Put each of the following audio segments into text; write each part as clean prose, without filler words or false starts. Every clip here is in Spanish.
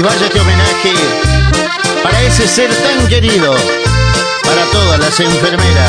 vaya este homenaje para ese ser tan querido, para todas las enfermeras.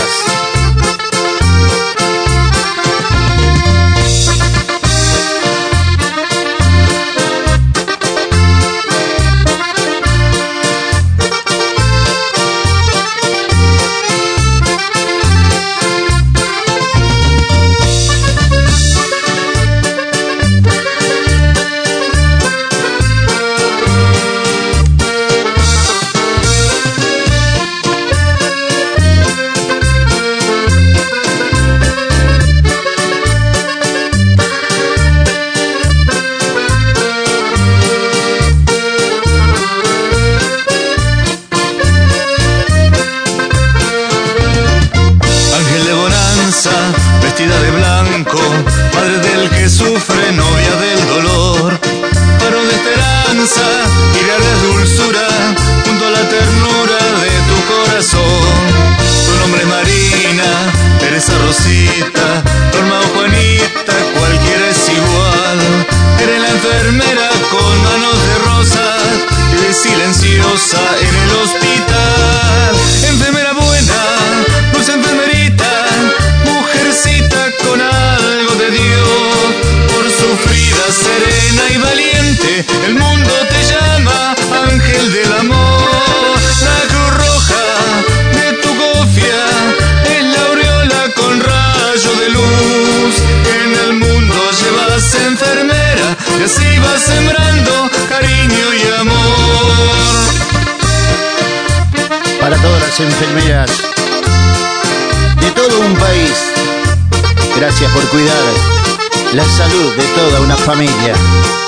Vestida de blanco, madre del que sufre, novia del dolor, faro de esperanza, ideal de dulzura, junto a la ternura de tu corazón. Tu nombre es Marina, Teresa, Rosita, Norma o Juanita, cualquiera es igual. Eres la enfermera con manos de rosa, eres silenciosa en el hospital. Enfermera buena, dulce enfermerita, mujercita con algo de Dios. Por sufrida, serena y valiente, el mundo te llama ángel del amor. La Cruz Roja de tu cofia es la aureola con rayo de luz. En el mundo llevas enfermera y así vas sembrando cariño y amor. Para todas las enfermeras de todo un país, gracias por cuidar la salud de toda una familia.